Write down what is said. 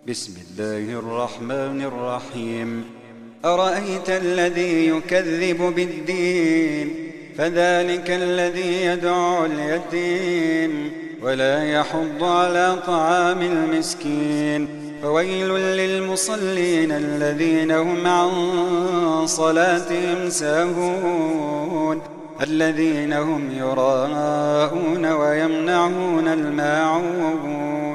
بسم الله الرحمن الرحيم. أرأيت الذي يكذب بالدين فذلك الذي يدعو اليتيم ولا يحض على طعام المسكين. فويل للمصلين الذين هم عن صلاتهم ساهون الذين هم يراءون ويمنعون الماعون.